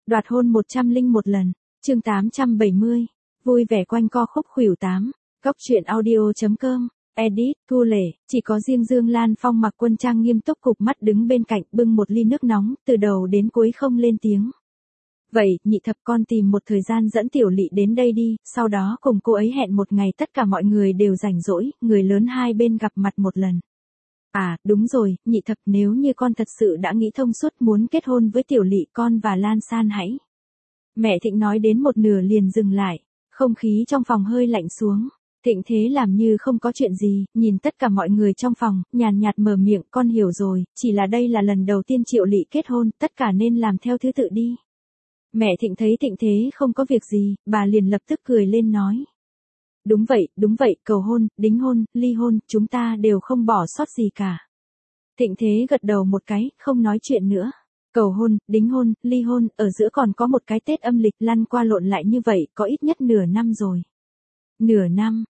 Đoạt hôn 101 lần. Chương 870. Vui vẻ quanh co khúc khuỷu 8. Góc truyện audio.com. Edit, Thu Lệ, chỉ có riêng Dương Lan Phong mặc quân trang nghiêm túc cụp mắt đứng bên cạnh bưng một ly nước nóng, từ đầu đến cuối không lên tiếng. Vậy, nhị thập con tìm một thời gian dẫn Tiểu Lị đến đây đi, sau đó cùng cô ấy hẹn một ngày tất cả mọi người đều rảnh rỗi, người lớn hai bên gặp mặt một lần. À, đúng rồi, nhị thập, nếu như con thật sự đã nghĩ thông suốt muốn kết hôn với Tiểu Lị, con và Lan San hãy. Mẹ Thịnh nói đến một nửa liền dừng lại, không khí trong phòng hơi lạnh xuống. Thịnh Thế làm như không có chuyện gì, nhìn tất cả mọi người trong phòng, nhàn nhạt mở miệng, con hiểu rồi, chỉ là đây là lần đầu tiên Triệu Lị kết hôn, tất cả nên làm theo thứ tự đi. Mẹ Thịnh thấy Thịnh Thế không có việc gì, bà liền lập tức cười lên nói. Đúng vậy, cầu hôn, đính hôn, ly hôn, chúng ta đều không bỏ sót gì cả. Thịnh Thế gật đầu một cái, không nói chuyện nữa. Cầu hôn, đính hôn, ly hôn, ở giữa còn có một cái Tết âm lịch lăn qua lộn lại như vậy, có ít nhất nửa năm rồi. Nửa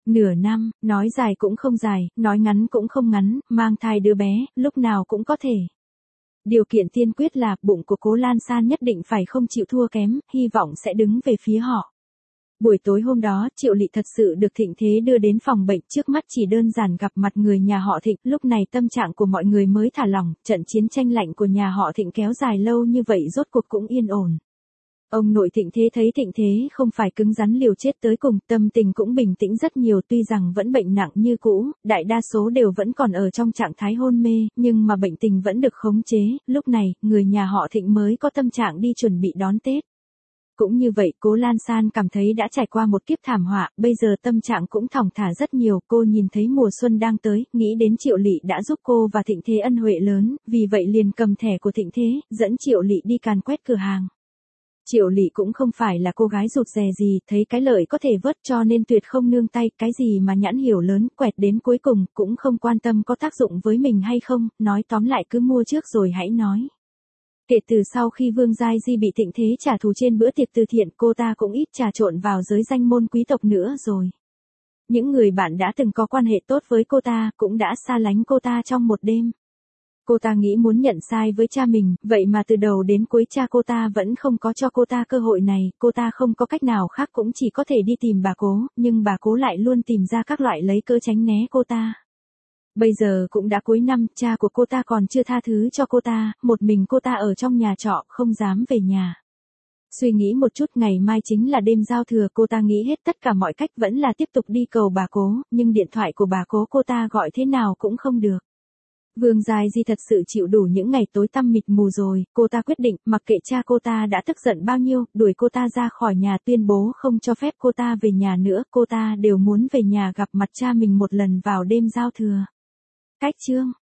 năm, nói dài cũng không dài, nói ngắn cũng không ngắn, mang thai đứa bé, lúc nào cũng có thể. Điều kiện tiên quyết là bụng của cố Lan San nhất định phải không chịu thua kém, hy vọng sẽ đứng về phía họ. Buổi tối hôm đó, Triệu Lị thật sự được Thịnh Thế đưa đến phòng bệnh, trước mắt chỉ đơn giản gặp mặt người nhà họ Thịnh, lúc này tâm trạng của mọi người mới thả lỏng, trận chiến tranh lạnh của nhà họ Thịnh kéo dài lâu như vậy rốt cuộc cũng yên ổn. Ông nội Thịnh Thế thấy Thịnh Thế không phải cứng rắn liều chết tới cùng, tâm tình cũng bình tĩnh rất nhiều, tuy rằng vẫn bệnh nặng như cũ, đại đa số đều vẫn còn ở trong trạng thái hôn mê, nhưng mà bệnh tình vẫn được khống chế, lúc này, người nhà họ Thịnh mới có tâm trạng đi chuẩn bị đón Tết. Cũng như vậy, cố Lan San cảm thấy đã trải qua một kiếp thảm họa, bây giờ tâm trạng cũng thong thả rất nhiều, cô nhìn thấy mùa xuân đang tới, nghĩ đến Triệu Lị đã giúp cô và Thịnh Thế ân huệ lớn, vì vậy liền cầm thẻ của Thịnh Thế, dẫn Triệu Lị đi càn quét cửa hàng. Triệu Lị cũng không phải là cô gái rụt rè gì, thấy cái lợi có thể vớt cho nên tuyệt không nương tay, cái gì mà nhãn hiểu lớn, quẹt đến cuối cùng, cũng không quan tâm có tác dụng với mình hay không, nói tóm lại cứ mua trước rồi hãy nói. Kể từ sau khi Vương Giai Di bị Thịnh Thế trả thù trên bữa tiệc từ thiện, cô ta cũng ít trà trộn vào giới danh môn quý tộc nữa rồi. Những người bạn đã từng có quan hệ tốt với cô ta, cũng đã xa lánh cô ta trong một đêm. Cô ta nghĩ muốn nhận sai với cha mình, vậy mà từ đầu đến cuối cha cô ta vẫn không có cho cô ta cơ hội này, cô ta không có cách nào khác cũng chỉ có thể đi tìm bà cố, nhưng bà cố lại luôn tìm ra các loại lấy cớ tránh né cô ta. Bây giờ cũng đã cuối năm, cha của cô ta còn chưa tha thứ cho cô ta, một mình cô ta ở trong nhà trọ, không dám về nhà. Suy nghĩ một chút, ngày mai chính là đêm giao thừa, cô ta nghĩ hết tất cả mọi cách vẫn là tiếp tục đi cầu bà cố, nhưng điện thoại của bà cố cô ta gọi thế nào cũng không được. Vương Giai Di thật sự chịu đủ những ngày tối tăm mịt mù rồi, cô ta quyết định, mặc kệ cha cô ta đã tức giận bao nhiêu, đuổi cô ta ra khỏi nhà, tuyên bố không cho phép cô ta về nhà nữa, cô ta đều muốn về nhà gặp mặt cha mình một lần vào đêm giao thừa. Cách chương